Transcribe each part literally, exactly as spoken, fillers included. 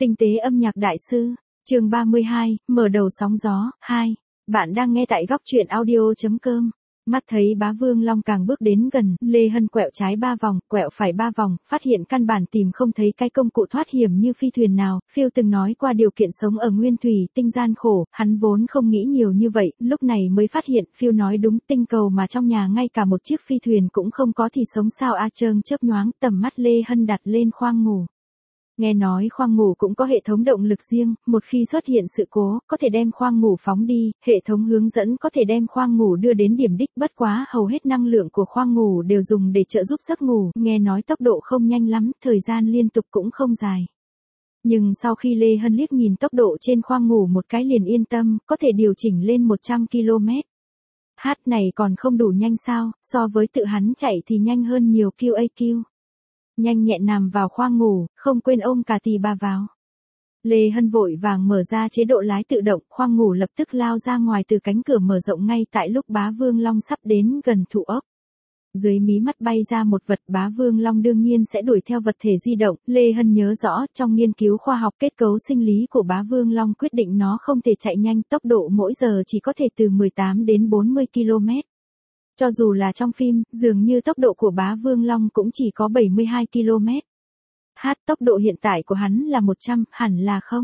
Tinh tế âm nhạc đại sư, chương ba mươi hai, mở đầu sóng gió, hai. Bạn đang nghe tại góc truyện audio chấm com. Mắt thấy Bá Vương Long càng bước đến gần, Lê Hân quẹo trái ba vòng, quẹo phải ba vòng, phát hiện căn bản tìm không thấy cái công cụ thoát hiểm như phi thuyền nào. Phiêu từng nói qua điều kiện sống ở nguyên thủy, tinh gian khổ, hắn vốn không nghĩ nhiều như vậy, lúc này mới phát hiện, Phiêu nói đúng, tinh cầu mà trong nhà ngay cả một chiếc phi thuyền cũng không có thì sống sao a. Trơn chớp nhoáng, tầm mắt Lê Hân đặt lên khoang ngủ. Nghe nói khoang ngủ cũng có hệ thống động lực riêng, một khi xuất hiện sự cố, có thể đem khoang ngủ phóng đi, hệ thống hướng dẫn có thể đem khoang ngủ đưa đến điểm đích, bất quá hầu hết năng lượng của khoang ngủ đều dùng để trợ giúp giấc ngủ, nghe nói tốc độ không nhanh lắm, thời gian liên tục cũng không dài. Nhưng sau khi Lê Hân liếc nhìn tốc độ trên khoang ngủ một cái liền yên tâm, có thể điều chỉnh lên một trăm ki lô mét. Hát này còn không đủ nhanh sao, so với tự hắn chạy thì nhanh hơn nhiều quy a quy. Nhanh nhẹn nằm vào khoang ngủ, không quên ôm cả tì bà vào. Lê Hân vội vàng mở ra chế độ lái tự động, khoang ngủ lập tức lao ra ngoài từ cánh cửa mở rộng ngay tại lúc Bá Vương Long sắp đến gần thụ ốc. Dưới mí mắt bay ra một vật, Bá Vương Long đương nhiên sẽ đuổi theo vật thể di động. Lê Hân nhớ rõ, trong nghiên cứu khoa học kết cấu sinh lý của Bá Vương Long quyết định nó không thể chạy nhanh, tốc độ mỗi giờ chỉ có thể từ mười tám đến bốn mươi ki lô mét. Cho dù là trong phim, dường như tốc độ của Bá Vương Long cũng chỉ có bảy mươi hai ki lô mét. Hát, tốc độ hiện tại của hắn là một trăm, hẳn là không?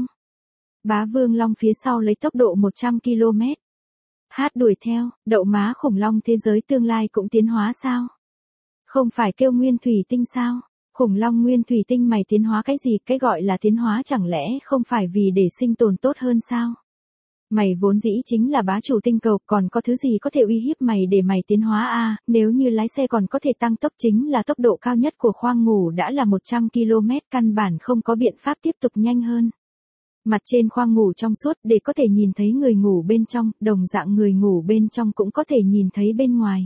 Bá Vương Long phía sau lấy tốc độ một trăm ki lô mét. Hát đuổi theo, đậu má khủng long thế giới tương lai cũng tiến hóa sao? Không phải kêu nguyên thủy tinh sao? Khủng long nguyên thủy tinh mày tiến hóa cái gì? Cái gọi là tiến hóa chẳng lẽ không phải vì để sinh tồn tốt hơn sao? Mày vốn dĩ chính là bá chủ tinh cầu, còn có thứ gì có thể uy hiếp mày để mày tiến hóa a? À, nếu như lái xe còn có thể tăng tốc, chính là tốc độ cao nhất của khoang ngủ đã là một trăm ki lô mét, căn bản không có biện pháp tiếp tục nhanh hơn. Mặt trên khoang ngủ trong suốt để có thể nhìn thấy người ngủ bên trong, đồng dạng người ngủ bên trong cũng có thể nhìn thấy bên ngoài.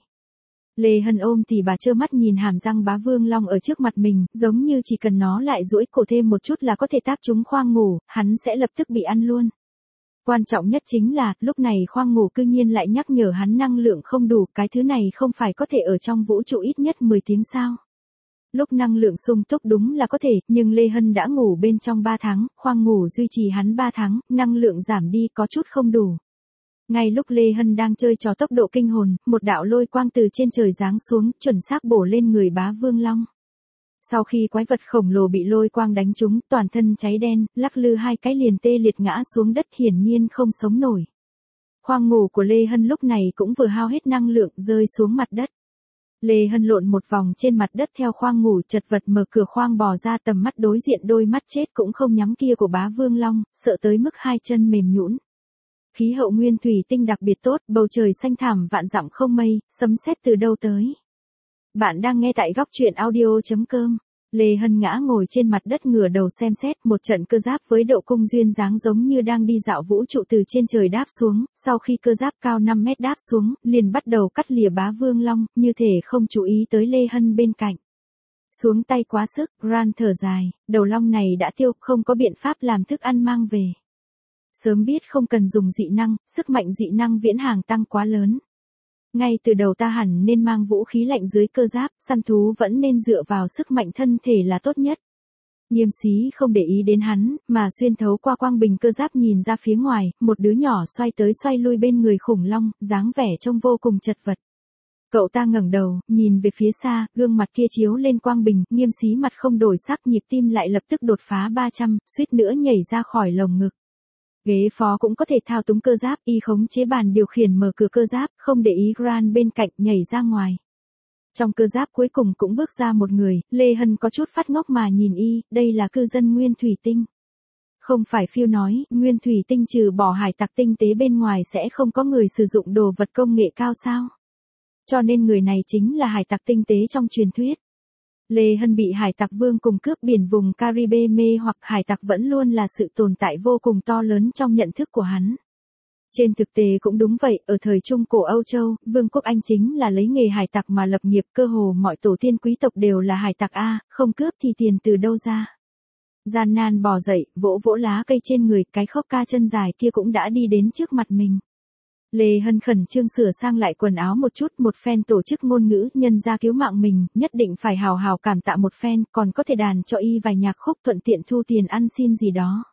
Lê Hân ôm thì bà trơ mắt nhìn hàm răng Bá Vương Long ở trước mặt mình, giống như chỉ cần nó lại duỗi cổ thêm một chút là có thể táp trúng khoang ngủ, hắn sẽ lập tức bị ăn luôn. Quan trọng nhất chính là, lúc này khoang ngủ cư nhiên lại nhắc nhở hắn năng lượng không đủ, cái thứ này không phải có thể ở trong vũ trụ ít nhất mười tiếng sao. Lúc năng lượng sung túc đúng là có thể, nhưng Lê Hân đã ngủ bên trong ba tháng, khoang ngủ duy trì hắn ba tháng, năng lượng giảm đi có chút không đủ. Ngay lúc Lê Hân đang chơi trò tốc độ kinh hồn, một đạo lôi quang từ trên trời giáng xuống, chuẩn xác bổ lên người Bá Vương Long. Sau khi quái vật khổng lồ bị lôi quang đánh trúng, toàn thân cháy đen, lắc lư hai cái liền tê liệt ngã xuống đất, hiển nhiên không sống nổi. Khoang ngủ của Lê Hân lúc này cũng vừa hao hết năng lượng, rơi xuống mặt đất. Lê Hân lộn một vòng trên mặt đất theo khoang ngủ, chật vật mở cửa khoang bò ra, tầm mắt đối diện đôi mắt chết cũng không nhắm kia của Bá Vương Long, sợ tới mức hai chân mềm nhũn. Khí hậu nguyên thủy tinh đặc biệt tốt, bầu trời xanh thẳm vạn dặm không mây, sấm sét từ đâu tới. Bạn đang nghe tại góc truyện audio chấm com. Lê Hân ngã ngồi trên mặt đất ngửa đầu xem xét, một trận cơ giáp với độ cung duyên dáng giống như đang đi dạo vũ trụ từ trên trời đáp xuống, sau khi cơ giáp cao năm mét đáp xuống, liền bắt đầu cắt lìa Bá Vương Long, như thể không chú ý tới Lê Hân bên cạnh. Xuống tay quá sức, Gran thở dài, đầu long này đã tiêu, không có biện pháp làm thức ăn mang về. Sớm biết không cần dùng dị năng, sức mạnh dị năng viễn hàng tăng quá lớn. Ngay từ đầu ta hẳn nên mang vũ khí lạnh dưới cơ giáp, săn thú vẫn nên dựa vào sức mạnh thân thể là tốt nhất. Nghiêm Xí không để ý đến hắn, mà xuyên thấu qua quang bình cơ giáp nhìn ra phía ngoài, một đứa nhỏ xoay tới xoay lui bên người khủng long, dáng vẻ trông vô cùng chật vật. Cậu ta ngẩng đầu, nhìn về phía xa, gương mặt kia chiếu lên quang bình, Nghiêm Xí mặt không đổi sắc, nhịp tim lại lập tức đột phá ba trăm, suýt nữa nhảy ra khỏi lồng ngực. Ghế phó cũng có thể thao túng cơ giáp, y khống chế bàn điều khiển mở cửa cơ giáp, không để ý Gran bên cạnh, nhảy ra ngoài. Trong cơ giáp cuối cùng cũng bước ra một người, Lê Hân có chút phát ngốc mà nhìn y, đây là cư dân nguyên thủy tinh. Không phải Phiêu nói, nguyên thủy tinh trừ bỏ hải tặc tinh tế bên ngoài sẽ không có người sử dụng đồ vật công nghệ cao sao? Cho nên người này chính là hải tặc tinh tế trong truyền thuyết. Lê Hân bị hải tặc vương cùng cướp biển vùng Caribe mê hoặc, hải tặc vẫn luôn là sự tồn tại vô cùng to lớn trong nhận thức của hắn. Trên thực tế cũng đúng vậy, ở thời Trung Cổ Âu Châu, Vương quốc Anh chính là lấy nghề hải tặc mà lập nghiệp, cơ hồ mọi tổ tiên quý tộc đều là hải tặc a, không cướp thì tiền từ đâu ra. Gian nan bò dậy, vỗ vỗ lá cây trên người, cái khóc ca chân dài kia cũng đã đi đến trước mặt mình. Lê Hân khẩn trương sửa sang lại quần áo một chút, một phen tổ chức ngôn ngữ, nhân ra cứu mạng mình, nhất định phải hào hào cảm tạ một phen, còn có thể đàn cho y vài nhạc khúc thuận tiện thu tiền ăn xin gì đó.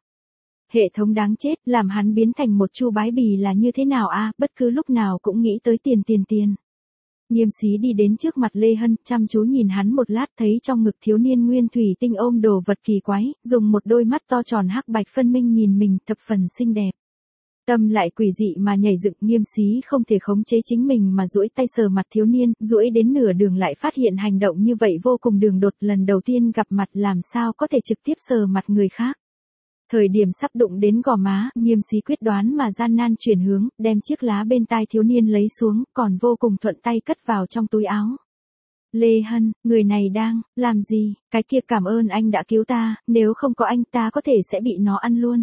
Hệ thống đáng chết, làm hắn biến thành một chu bái bì là như thế nào a, bất cứ lúc nào cũng nghĩ tới tiền tiền tiền. Nghiêm Xí đi đến trước mặt Lê Hân, chăm chú nhìn hắn một lát, thấy trong ngực thiếu niên nguyên thủy tinh ôm đồ vật kỳ quái, dùng một đôi mắt to tròn hắc bạch phân minh nhìn mình, thập phần xinh đẹp. Tâm lại quỷ dị mà nhảy dựng, Nghiêm Xí không thể khống chế chính mình mà duỗi tay sờ mặt thiếu niên, duỗi đến nửa đường lại phát hiện hành động như vậy vô cùng đường đột, lần đầu tiên gặp mặt làm sao có thể trực tiếp sờ mặt người khác. Thời điểm sắp đụng đến gò má, Nghiêm Xí quyết đoán mà gian nan chuyển hướng, đem chiếc lá bên tai thiếu niên lấy xuống, còn vô cùng thuận tay cất vào trong túi áo. Lê Hân, người này đang làm gì? Cái kia cảm ơn anh đã cứu ta, nếu không có anh ta có thể sẽ bị nó ăn luôn.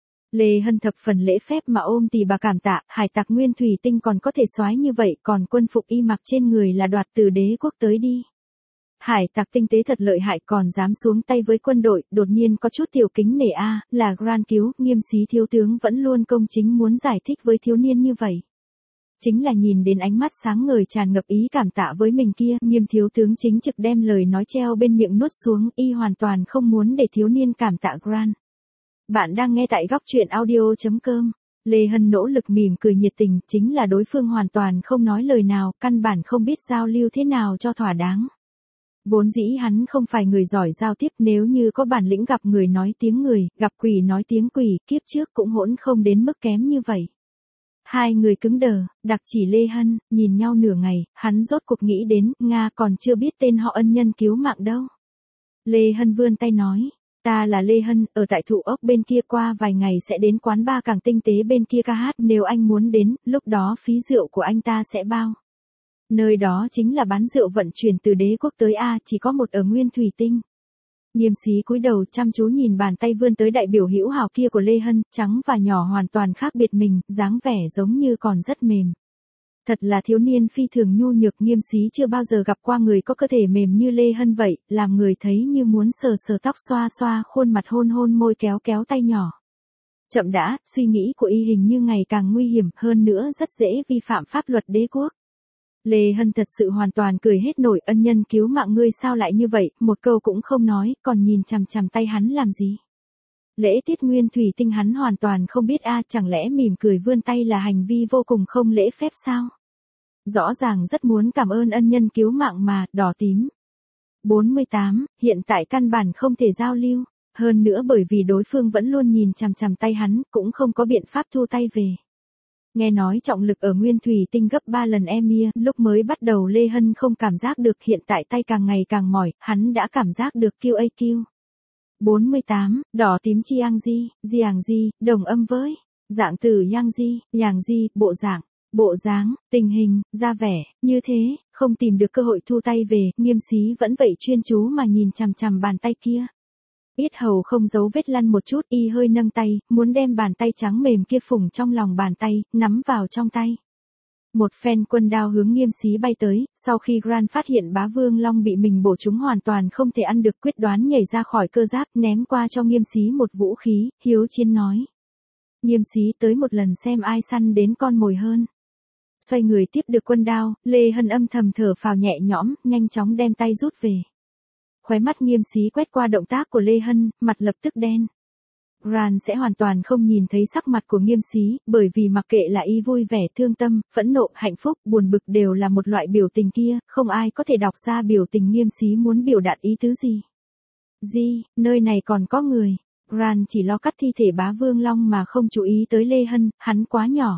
Lê Hân thập phần lễ phép mà ôm tỉ bà cảm tạ, hải tặc nguyên thủy tinh còn có thể soái như vậy, còn quân phục y mặc trên người là đoạt từ đế quốc tới đi. Hải tặc tinh tế thật lợi hại, còn dám xuống tay với quân đội, đột nhiên có chút tiểu kính nể a, là Grant cứu, Nghiêm Xí thiếu tướng vẫn luôn công chính muốn giải thích với thiếu niên như vậy. Chính là nhìn đến ánh mắt sáng ngời tràn ngập ý cảm tạ với mình kia, Nghiêm thiếu tướng chính trực đem lời nói treo bên miệng nuốt xuống, y hoàn toàn không muốn để thiếu niên cảm tạ Grant. Bạn đang nghe tại góc truyện audio chấm com. Lê Hân nỗ lực mỉm cười nhiệt tình, chính là đối phương hoàn toàn không nói lời nào, căn bản không biết giao lưu thế nào cho thỏa đáng. Vốn dĩ hắn không phải người giỏi giao tiếp, nếu như có bản lĩnh gặp người nói tiếng người, gặp quỷ nói tiếng quỷ, kiếp trước cũng hỗn không đến mức kém như vậy. Hai người cứng đờ, đặc chỉ Lê Hân, nhìn nhau nửa ngày, hắn rốt cuộc nghĩ đến, Nga còn chưa biết tên họ ân nhân cứu mạng đâu. Lê Hân vươn tay nói, ta là Lê Hân, ở tại Thụ Ốc bên kia, qua vài ngày sẽ đến quán bar Càng Tinh Tế bên kia ca hát, nếu anh muốn đến, lúc đó phí rượu của anh ta sẽ bao. Nơi đó chính là bán rượu vận chuyển từ đế quốc tới A, chỉ có một ở Nguyên Thủy Tinh. Nghiêm Xí cúi đầu chăm chú nhìn bàn tay vươn tới đại biểu hữu hảo kia của Lê Hân, trắng và nhỏ hoàn toàn khác biệt mình, dáng vẻ giống như còn rất mềm. Thật là thiếu niên phi thường nhu nhược, Nghiêm Xí chưa bao giờ gặp qua người có cơ thể mềm như Lê Hân vậy, làm người thấy như muốn sờ sờ tóc, xoa xoa khuôn mặt, hôn hôn môi, kéo kéo tay nhỏ. Chậm đã, suy nghĩ của y hình như ngày càng nguy hiểm, hơn nữa rất dễ vi phạm pháp luật đế quốc. Lê Hân thật sự hoàn toàn cười hết nổi, ân nhân cứu mạng ngươi sao lại như vậy, một câu cũng không nói, còn nhìn chằm chằm tay hắn làm gì. Lễ tiết Nguyên Thủy Tinh hắn hoàn toàn không biết a, chẳng lẽ mỉm cười vươn tay là hành vi vô cùng không lễ phép sao? Rõ ràng rất muốn cảm ơn ân nhân cứu mạng mà, đỏ tím. bốn mươi tám, hiện tại căn bản không thể giao lưu, hơn nữa bởi vì đối phương vẫn luôn nhìn chằm chằm tay hắn, cũng không có biện pháp thu tay về. Nghe nói trọng lực ở Nguyên Thủy Tinh gấp ba lần Emir, lúc mới bắt đầu Lê Hân không cảm giác được, hiện tại tay càng ngày càng mỏi, hắn đã cảm giác được Q A Q. bốn mươi tám, đỏ tím chiang di, giàng di, đồng âm với, dạng từ yang di, nhàng di, bộ dạng, bộ dáng, tình hình, ra vẻ, như thế, không tìm được cơ hội thu tay về, Nghiêm Xí vẫn vậy chuyên chú mà nhìn chằm chằm bàn tay kia. Yết hầu không giấu vết lăn một chút, y hơi nâng tay, muốn đem bàn tay trắng mềm kia phủng trong lòng bàn tay, nắm vào trong tay. Một phen quân đao hướng Nghiêm Xí bay tới, sau khi Grant phát hiện bá vương long bị mình bổ trúng hoàn toàn không thể ăn được, quyết đoán nhảy ra khỏi cơ giáp, ném qua cho Nghiêm Xí một vũ khí, hiếu chiến nói. Nghiêm Xí tới một lần xem ai săn đến con mồi hơn. Xoay người tiếp được quân đao, Lê Hân âm thầm thở phào nhẹ nhõm, nhanh chóng đem tay rút về. Khóe mắt Nghiêm Xí quét qua động tác của Lê Hân, mặt lập tức đen. Grant sẽ hoàn toàn không nhìn thấy sắc mặt của Nghiêm Xí, bởi vì mặc kệ là y vui vẻ, thương tâm, phẫn nộ, hạnh phúc, buồn bực đều là một loại biểu tình kia, không ai có thể đọc ra biểu tình Nghiêm Xí muốn biểu đạt ý tứ gì. Gì, nơi này còn có người. Grant chỉ lo cắt thi thể bá vương long mà không chú ý tới Lê Hân, hắn quá nhỏ.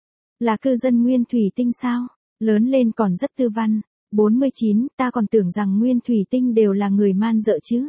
Là cư dân Nguyên Thủy Tinh sao? Lớn lên còn rất tư văn. bốn mươi chín, ta còn tưởng rằng Nguyên Thủy Tinh đều là người man dợ chứ.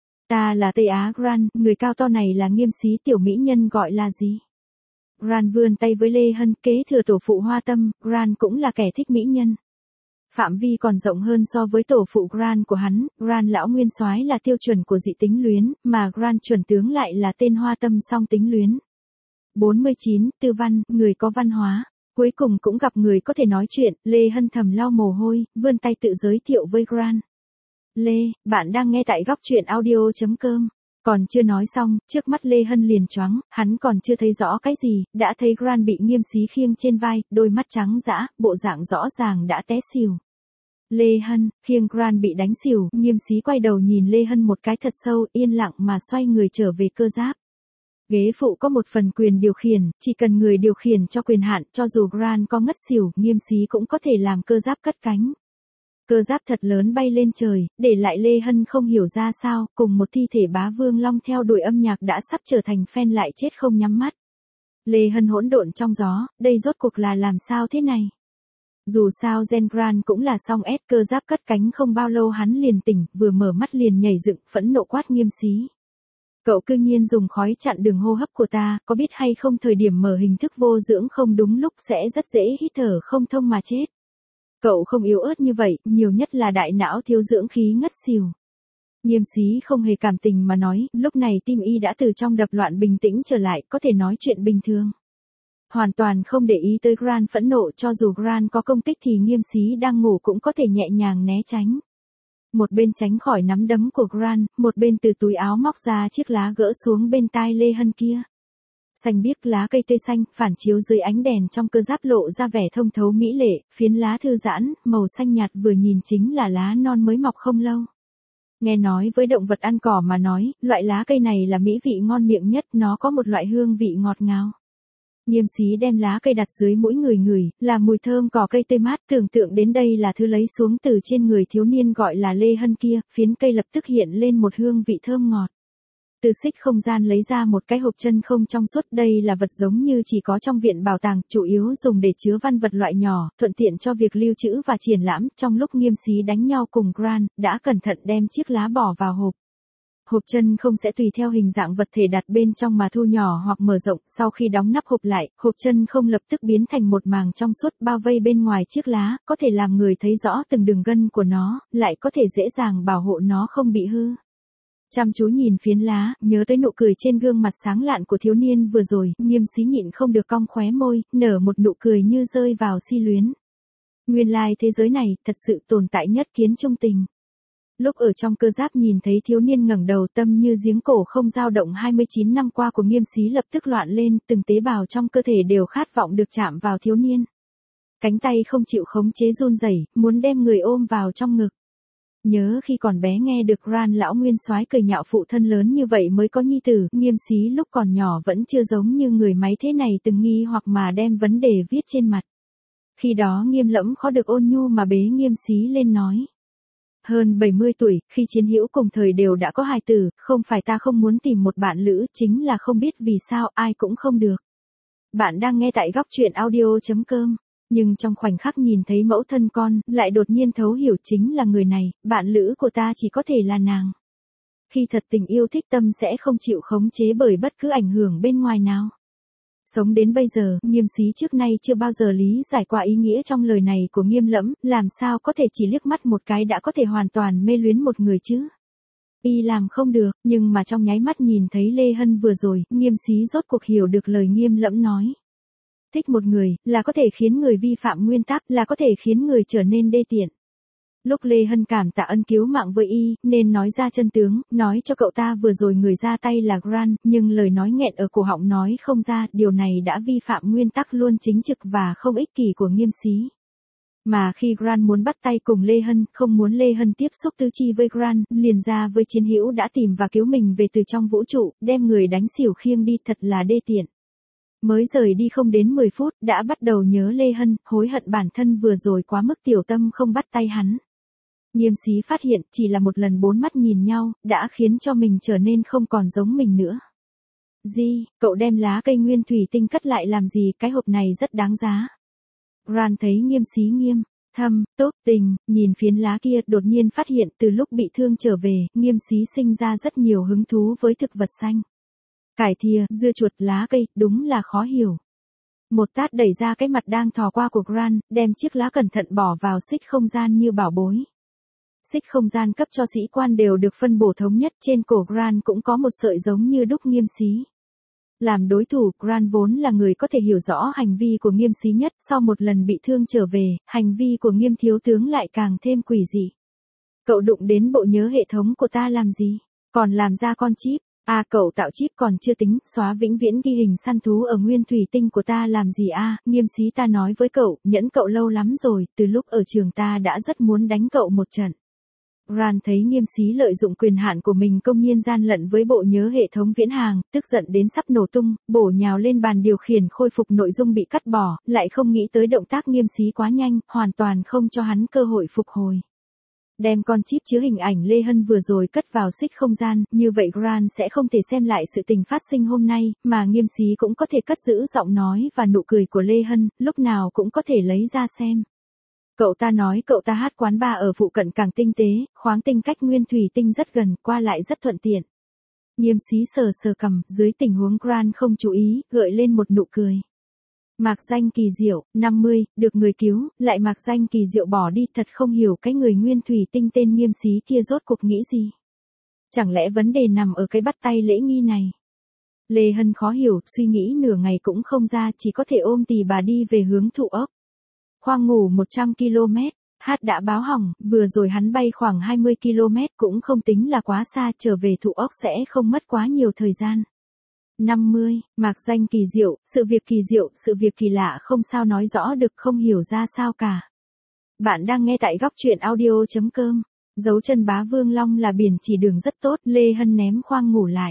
Ta là Tây Á Grant, người cao to này là Nghiêm Xí, tiểu mỹ nhân gọi là gì? Grant vươn tay với Lê Hân, kế thừa tổ phụ Hoa Tâm, Grant cũng là kẻ thích mỹ nhân. Phạm vi còn rộng hơn so với tổ phụ Grant của hắn, Grant lão nguyên soái là tiêu chuẩn của dị tính luyến, mà Grant chuẩn tướng lại là tên Hoa Tâm song tính luyến. bốn mươi chín, tư văn, người có văn hóa. Cuối cùng cũng gặp người có thể nói chuyện, Lê Hân thầm lau mồ hôi, vươn tay tự giới thiệu với Grant. Lê, bạn đang nghe tại góc truyện audio chấm com. Còn chưa nói xong, trước mắt Lê Hân liền choáng, hắn còn chưa thấy rõ cái gì, đã thấy Grant bị Nghiêm Xí khiêng trên vai, đôi mắt trắng dã, bộ dạng rõ ràng đã té xỉu. Lê Hân, khiêng Grant bị đánh xỉu, Nghiêm Xí quay đầu nhìn Lê Hân một cái thật sâu, yên lặng mà xoay người trở về cơ giáp. Ghế phụ có một phần quyền điều khiển, chỉ cần người điều khiển cho quyền hạn, cho dù Grant có ngất xỉu, Nghiêm Xí cũng có thể làm cơ giáp cất cánh. Cơ giáp thật lớn bay lên trời, để lại Lê Hân không hiểu ra sao, cùng một thi thể bá vương long theo đuổi âm nhạc đã sắp trở thành fan lại chết không nhắm mắt. Lê Hân hỗn độn trong gió, đây rốt cuộc là làm sao thế này? Dù sao Gen Grant cũng là song S, cơ giáp cất cánh không bao lâu hắn liền tỉnh, vừa mở mắt liền nhảy dựng, phẫn nộ quát Nghiêm Xí. Cậu cư nhiên dùng khói chặn đường hô hấp của ta, có biết hay không thời điểm mở hình thức vô dưỡng không đúng lúc sẽ rất dễ hít thở không thông mà chết. Cậu không yếu ớt như vậy, nhiều nhất là đại não thiếu dưỡng khí ngất xỉu. Nghiêm Xí không hề cảm tình mà nói, lúc này tim y đã từ trong đập loạn bình tĩnh trở lại, có thể nói chuyện bình thường. Hoàn toàn không để ý tới Grant phẫn nộ, cho dù Grant có công kích thì Nghiêm Xí đang ngủ cũng có thể nhẹ nhàng né tránh. Một bên tránh khỏi nắm đấm của Grant, một bên từ túi áo móc ra chiếc lá gỡ xuống bên tai Lê Hân kia. Xanh biếc lá cây tê xanh, phản chiếu dưới ánh đèn trong cơ giáp lộ ra vẻ thông thấu mỹ lệ, phiến lá thư giãn, màu xanh nhạt vừa nhìn chính là lá non mới mọc không lâu. Nghe nói với động vật ăn cỏ mà nói, loại lá cây này là mỹ vị ngon miệng nhất, nó có một loại hương vị ngọt ngào. Nghiêm Xí đem lá cây đặt dưới mũi người người, là mùi thơm cỏ cây tươi mát, tưởng tượng đến đây là thứ lấy xuống từ trên người thiếu niên gọi là Lê Hân kia, phiến cây lập tức hiện lên một hương vị thơm ngọt. Từ xích không gian lấy ra một cái hộp chân không trong suốt, đây là vật giống như chỉ có trong viện bảo tàng, chủ yếu dùng để chứa văn vật loại nhỏ, thuận tiện cho việc lưu trữ và triển lãm. Trong lúc Nghiêm Xí đánh nhau cùng Grant, đã cẩn thận đem chiếc lá bỏ vào hộp. Hộp chân không sẽ tùy theo hình dạng vật thể đặt bên trong mà thu nhỏ hoặc mở rộng, sau khi đóng nắp hộp lại, hộp chân không lập tức biến thành một màng trong suốt bao vây bên ngoài chiếc lá, có thể làm người thấy rõ từng đường gân của nó, lại có thể dễ dàng bảo hộ nó không bị hư. Chăm chú nhìn phiến lá, nhớ tới nụ cười trên gương mặt sáng lạn của thiếu niên vừa rồi, Nghiêm Xí nhịn không được cong khóe môi, nở một nụ cười như rơi vào si luyến. Nguyên lai thế giới này, thật sự tồn tại nhất kiến trung tình. Lúc ở trong cơ giáp nhìn thấy thiếu niên ngẩng đầu, tâm như giếng cổ không dao động, hai mươi chín năm qua của Nghiêm Xí lập tức loạn lên, từng tế bào trong cơ thể đều khát vọng được chạm vào thiếu niên. Cánh tay không chịu khống chế run rẩy, muốn đem người ôm vào trong ngực. Nhớ khi còn bé nghe được Grant lão nguyên soái cười nhạo phụ thân lớn như vậy mới có nhi tử, Nghiêm Xí lúc còn nhỏ vẫn chưa giống như người máy thế này từng nghi hoặc mà đem vấn đề viết trên mặt. Khi đó Nghiêm Lẫm khó được ôn nhu mà bế Nghiêm Xí lên nói. Hơn bảy mươi tuổi, khi chiến hữu cùng thời đều đã có hài tử, không phải ta không muốn tìm một bạn lữ, chính là không biết vì sao ai cũng không được. Bạn đang nghe tại góc truyện audio chấm com. Nhưng trong khoảnh khắc nhìn thấy mẫu thân con, lại đột nhiên thấu hiểu chính là người này, bạn lữ của ta chỉ có thể là nàng. Khi thật tình yêu thích tâm sẽ không chịu khống chế bởi bất cứ ảnh hưởng bên ngoài nào. Sống đến bây giờ, Nghiêm Xí trước nay chưa bao giờ lý giải qua ý nghĩa trong lời này của Nghiêm Lẫm, làm sao có thể chỉ liếc mắt một cái đã có thể hoàn toàn mê luyến một người chứ. Y làm không được, nhưng mà trong nháy mắt nhìn thấy Lê Hân vừa rồi, Nghiêm Xí rốt cuộc hiểu được lời Nghiêm Lẫm nói. Thích một người, là có thể khiến người vi phạm nguyên tắc, là có thể khiến người trở nên đê tiện. Lúc Lê Hân cảm tạ ân cứu mạng với y, nên nói ra chân tướng, nói cho cậu ta vừa rồi người ra tay là Grant, nhưng lời nói nghẹn ở cổ họng nói không ra, điều này đã vi phạm nguyên tắc luôn chính trực và không ích kỷ của Nghiêm Xí. Mà khi Grant muốn bắt tay cùng Lê Hân, không muốn Lê Hân tiếp xúc tư chi với Grant, liền ra với chiến hữu đã tìm và cứu mình về từ trong vũ trụ, đem người đánh xỉu khiêng đi, thật là đê tiện. Mới rời đi không đến mười phút, đã bắt đầu nhớ Lê Hân, hối hận bản thân vừa rồi quá mức tiểu tâm không bắt tay hắn. Nghiêm Xí phát hiện, chỉ là một lần bốn mắt nhìn nhau, đã khiến cho mình trở nên không còn giống mình nữa. Di, cậu đem lá cây nguyên thủy tinh cất lại làm gì, cái hộp này rất đáng giá. Grant thấy Nghiêm Xí nghiêm, thâm, tốt tình, nhìn phiến lá kia, đột nhiên phát hiện từ lúc bị thương trở về, Nghiêm Xí sinh ra rất nhiều hứng thú với thực vật xanh. Cải thìa, dưa chuột, lá cây, đúng là khó hiểu. Một tát đẩy ra cái mặt đang thò qua của Grant, đem chiếc lá cẩn thận bỏ vào xích không gian như bảo bối. Xích không gian cấp cho sĩ quan đều được phân bổ thống nhất, trên cổ Grant cũng có một sợi giống như đúc Nghiêm Xí. Làm đối thủ, Grant vốn là người có thể hiểu rõ hành vi của Nghiêm Xí nhất, sau một lần bị thương trở về, hành vi của Nghiêm thiếu tướng lại càng thêm quỷ dị. Cậu đụng đến bộ nhớ hệ thống của ta làm gì? Còn làm ra con chip? À cậu tạo chip còn chưa tính, xóa vĩnh viễn ghi hình săn thú ở nguyên thủy tinh của ta làm gì a? À? Nghiêm xí ta nói với cậu, nhẫn cậu lâu lắm rồi, từ lúc ở trường ta đã rất muốn đánh cậu một trận. Grant thấy Nghiêm xí lợi dụng quyền hạn của mình công nhiên gian lận với bộ nhớ hệ thống viễn hàng, tức giận đến sắp nổ tung, bổ nhào lên bàn điều khiển khôi phục nội dung bị cắt bỏ, lại không nghĩ tới động tác Nghiêm xí quá nhanh, hoàn toàn không cho hắn cơ hội phục hồi. Đem con chip chứa hình ảnh Lê Hân vừa rồi cất vào xích không gian, như vậy Grant sẽ không thể xem lại sự tình phát sinh hôm nay, mà Nghiêm xí cũng có thể cất giữ giọng nói và nụ cười của Lê Hân, lúc nào cũng có thể lấy ra xem. Cậu ta nói cậu ta hát quán bar ở phụ cận càng tinh tế, khoáng tinh cách nguyên thủy tinh rất gần, qua lại rất thuận tiện. Nghiêm xí sờ sờ cằm, dưới tình huống Grant không chú ý, gợi lên một nụ cười. Mạc danh kỳ diệu, năm mươi, được người cứu, lại mạc danh kỳ diệu bỏ đi, thật không hiểu cái người nguyên thủy tinh tên Nghiêm xí kia rốt cuộc nghĩ gì. Chẳng lẽ vấn đề nằm ở cái bắt tay lễ nghi này? Lê Hân khó hiểu, suy nghĩ nửa ngày cũng không ra, chỉ có thể ôm tì bà đi về hướng Thụ Ốc. Khoang ngủ một trăm ki lô mét, hát đã báo hỏng, vừa rồi hắn bay khoảng hai mươi ki lô mét cũng không tính là quá xa, trở về Thụ Ốc sẽ không mất quá nhiều thời gian. năm mươi, mạc danh kỳ diệu, sự việc kỳ diệu, sự việc kỳ lạ không sao nói rõ được, không hiểu ra sao cả. Bạn đang nghe tại góc truyện audio chấm com. Dấu chân bá Vương Long là biển chỉ đường rất tốt, Lê Hân ném khoang ngủ lại.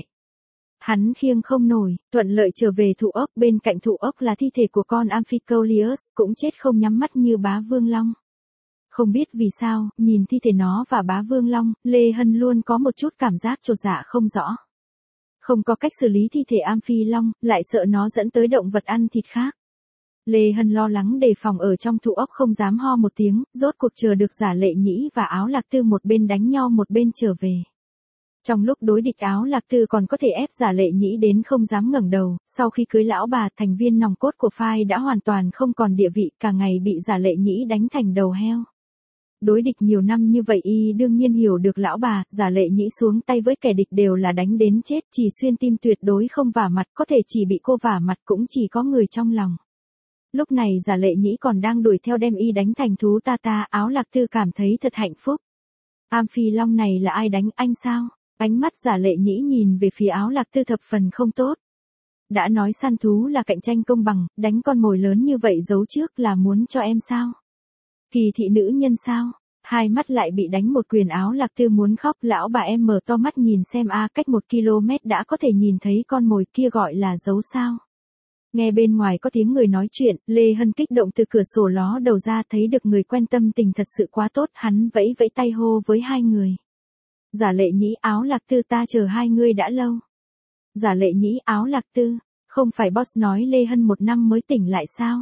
Hắn khiêng không nổi, thuận lợi trở về Thụ Ốc, bên cạnh Thụ Ốc là thi thể của con Amphicoleus, cũng chết không nhắm mắt như bá Vương Long. Không biết vì sao, nhìn thi thể nó và bá Vương Long, Lê Hân luôn có một chút cảm giác chột dạ không rõ. Không có cách xử lý thi thể Amphi Long, lại sợ nó dẫn tới động vật ăn thịt khác. Lê Hân lo lắng đề phòng ở trong Thụ Ốc không dám ho một tiếng, rốt cuộc chờ được Giả Lệ Nhĩ và Áo Lạc Tư một bên đánh nhau một bên trở về. Trong lúc đối địch Áo Lạc Tư còn có thể ép Giả Lệ Nhĩ đến không dám ngẩng đầu, sau khi cưới lão bà, thành viên nòng cốt của phái đã hoàn toàn không còn địa vị, cả ngày bị Giả Lệ Nhĩ đánh thành đầu heo. Đối địch nhiều năm như vậy y đương nhiên hiểu được lão bà, Giả Lệ Nhĩ xuống tay với kẻ địch đều là đánh đến chết, chỉ xuyên tim tuyệt đối không vả mặt, có thể chỉ bị cô vả mặt cũng chỉ có người trong lòng. Lúc này Giả Lệ Nhĩ còn đang đuổi theo đem y đánh thành thú ta ta, Áo Lạc Tư cảm thấy thật hạnh phúc. Amphi Long này là ai đánh anh sao? Ánh mắt Giả Lệ Nhĩ nhìn về phía Áo Lạc Tư thập phần không tốt. Đã nói săn thú là cạnh tranh công bằng, đánh con mồi lớn như vậy giấu trước là muốn cho em sao? Kỳ thị nữ nhân sao? Hai mắt lại bị đánh một quyền. Áo Lạc Tư muốn khóc, lão bà em mở to mắt nhìn xem a, cách một ki lô mét đã có thể nhìn thấy con mồi kia gọi là giấu sao? Nghe bên ngoài có tiếng người nói chuyện, Lê Hân kích động từ cửa sổ ló đầu ra, thấy được người quen tâm tình thật sự quá tốt, hắn vẫy vẫy tay hô với hai người. Giả Lệ Nhĩ, Áo Lạc Tư, ta chờ hai người đã lâu. Giả Lệ Nhĩ, Áo Lạc Tư, không phải boss nói Lê Hân một năm mới tỉnh lại sao?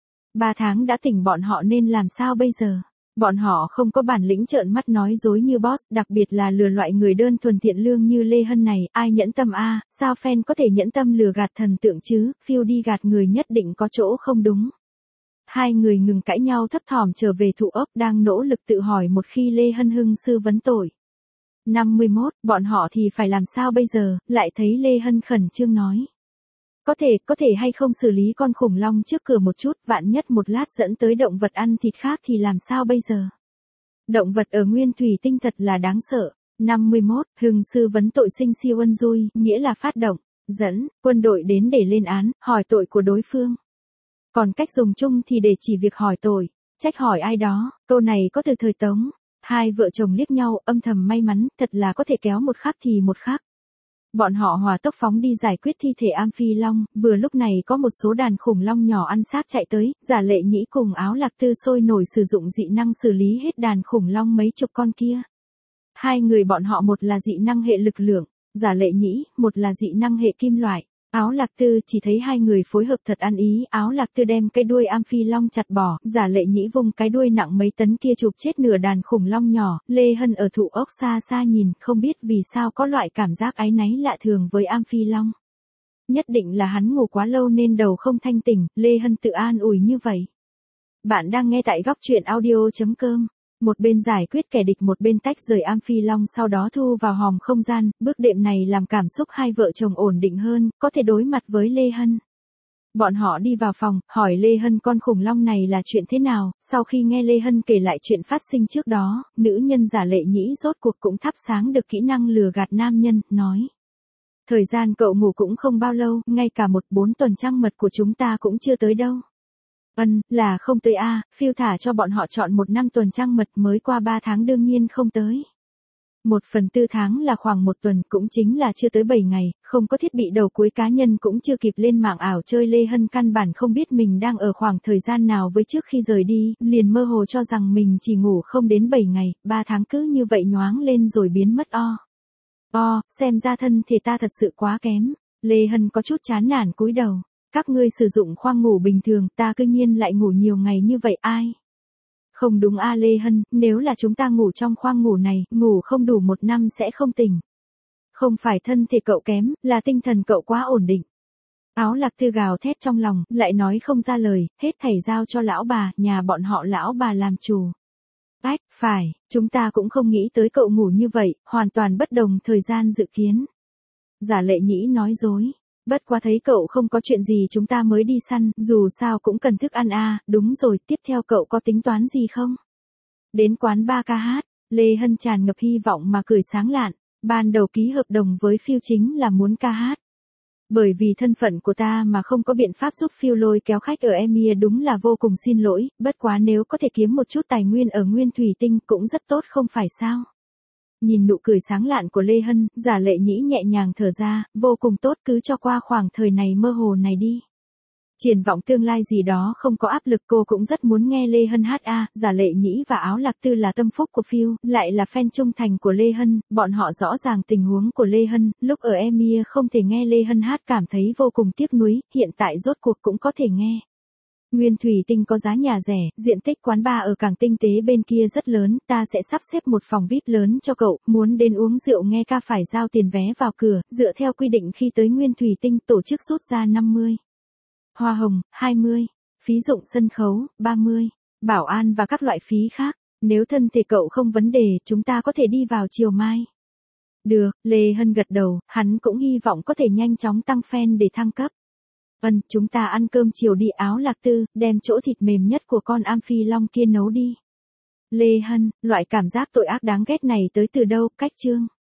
Ba tháng đã tỉnh, bọn họ nên làm sao bây giờ? Bọn họ không có bản lĩnh trợn mắt nói dối như boss, đặc biệt là lừa loại người đơn thuần thiện lương như Lê Hân này, ai nhẫn tâm a, à, sao fan có thể nhẫn tâm lừa gạt thần tượng chứ, phiêu đi gạt người nhất định có chỗ không đúng. Hai người ngừng cãi nhau thấp thỏm trở về Thụ Ốc, đang nỗ lực tự hỏi một khi Lê Hân hưng sư vấn tội. năm mươi mốt, bọn họ thì phải làm sao bây giờ, lại thấy Lê Hân khẩn trương nói. Có thể, có thể hay không xử lý con khủng long trước cửa một chút, vạn nhất một lát dẫn tới động vật ăn thịt khác thì làm sao bây giờ? Động vật ở nguyên thủy tinh thật là đáng sợ. năm mươi mốt, hưng sư vấn tội sinh siêu ân dui, nghĩa là phát động, dẫn, quân đội đến để lên án, hỏi tội của đối phương. Còn cách dùng chung thì để chỉ việc hỏi tội, trách hỏi ai đó, câu này có từ thời Tống. Hai vợ chồng liếc nhau, âm thầm may mắn, thật là có thể kéo một khắc thì một khắc. Bọn họ hòa tốc phóng đi giải quyết thi thể Amphi Long, vừa lúc này có một số đàn khủng long nhỏ ăn xác chạy tới, Giả Lệ Nhĩ cùng Áo Lạc Tư sôi nổi sử dụng dị năng xử lý hết đàn khủng long mấy chục con kia. Hai người bọn họ một là dị năng hệ lực lượng, Giả Lệ Nhĩ, một là dị năng hệ kim loại. Áo Lạc Tư chỉ thấy hai người phối hợp thật ăn ý, Áo Lạc Tư đem cái đuôi Amphi Long chặt bỏ, Giả Lệ Nhĩ vung cái đuôi nặng mấy tấn kia chụp chết nửa đàn khủng long nhỏ, Lê Hân ở Thụ Ốc xa xa nhìn, không biết vì sao có loại cảm giác áy náy lạ thường với Amphi Long. Nhất định là hắn ngủ quá lâu nên đầu không thanh tỉnh, Lê Hân tự an ủi như vậy. Bạn đang nghe tại góc truyện audio chấm com. Một bên giải quyết kẻ địch một bên tách rời Amphi Long, sau đó thu vào hòm không gian, bước đệm này làm cảm xúc hai vợ chồng ổn định hơn, có thể đối mặt với Lê Hân. Bọn họ đi vào phòng, hỏi Lê Hân con khủng long này là chuyện thế nào, sau khi nghe Lê Hân kể lại chuyện phát sinh trước đó, nữ nhân Giả Lệ Nhĩ rốt cuộc cũng thắp sáng được kỹ năng lừa gạt nam nhân, nói. Thời gian cậu ngủ cũng không bao lâu, ngay cả một bốn tuần trăng mật của chúng ta cũng chưa tới đâu. Ân, là không tới a, phiêu thả cho bọn họ chọn một năm tuần trăng mật mới qua ba tháng đương nhiên không tới. Một phần tư tháng là khoảng một tuần, cũng chính là chưa tới bảy ngày, không có thiết bị đầu cuối cá nhân cũng chưa kịp lên mạng ảo chơi. Lê Hân căn bản không biết mình đang ở khoảng thời gian nào với trước khi rời đi, liền mơ hồ cho rằng mình chỉ ngủ không đến bảy ngày, ba tháng cứ như vậy nhoáng lên rồi biến mất o. O, xem ra thân thể ta thật sự quá kém. Lê Hân có chút chán nản cúi đầu. Các ngươi sử dụng khoang ngủ bình thường, ta cư nhiên lại ngủ nhiều ngày như vậy ai? Không đúng a Lê Hân, nếu là chúng ta ngủ trong khoang ngủ này, ngủ không đủ một năm sẽ không tỉnh. Không phải thân thể cậu kém, là tinh thần cậu quá ổn định. Áo Lạc Tư gào thét trong lòng, lại nói không ra lời, hết thảy giao cho lão bà, nhà bọn họ lão bà làm chủ. Ách, phải, chúng ta cũng không nghĩ tới cậu ngủ như vậy, hoàn toàn bất đồng thời gian dự kiến. Giả Lệ Nhĩ nói dối. Bất quá thấy cậu không có chuyện gì chúng ta mới đi săn, dù sao cũng cần thức ăn a. Đúng rồi, tiếp theo cậu có tính toán gì không? Đến quán bar ca hát, Lê Hân tràn ngập hy vọng mà cười sáng lạn, ban đầu ký hợp đồng với Phil chính là muốn ca hát. Bởi vì thân phận của ta mà không có biện pháp giúp Phil lôi kéo khách ở Emir đúng là vô cùng xin lỗi, bất quá nếu có thể kiếm một chút tài nguyên ở Nguyên Thủy Tinh cũng rất tốt không phải sao? Nhìn nụ cười sáng lạn của Lê Hân, Giả Lệ Nhĩ nhẹ nhàng thở ra, vô cùng tốt, cứ cho qua khoảng thời này mơ hồ này đi. Triển vọng tương lai gì đó không có áp lực, cô cũng rất muốn nghe Lê Hân hát a. Giả Lệ Nhĩ và Áo Lạc Tư là tâm phúc của Phil, lại là fan trung thành của Lê Hân, bọn họ rõ ràng tình huống của Lê Hân, lúc ở Emir không thể nghe Lê Hân hát cảm thấy vô cùng tiếc nuối, hiện tại rốt cuộc cũng có thể nghe. Nguyên Thủy Tinh có giá nhà rẻ, diện tích quán bar ở cảng tinh tế bên kia rất lớn, ta sẽ sắp xếp một phòng vi ai pi lớn cho cậu, muốn đến uống rượu nghe ca phải giao tiền vé vào cửa, dựa theo quy định khi tới Nguyên Thủy Tinh tổ chức rút ra năm mươi. Hoa hồng, hai mươi. Phí dụng sân khấu, ba mươi. Bảo an và các loại phí khác. Nếu thân thể cậu không vấn đề, chúng ta có thể đi vào chiều mai. Được, Lê Hân gật đầu, hắn cũng hy vọng có thể nhanh chóng tăng fan để thăng cấp. Vâng, chúng ta ăn cơm chiều đi. Áo Lạc Tư, đem chỗ thịt mềm nhất của con Amphi Long kia nấu đi. Lê Hân, loại cảm giác tội ác đáng ghét này tới từ đâu, cách chương.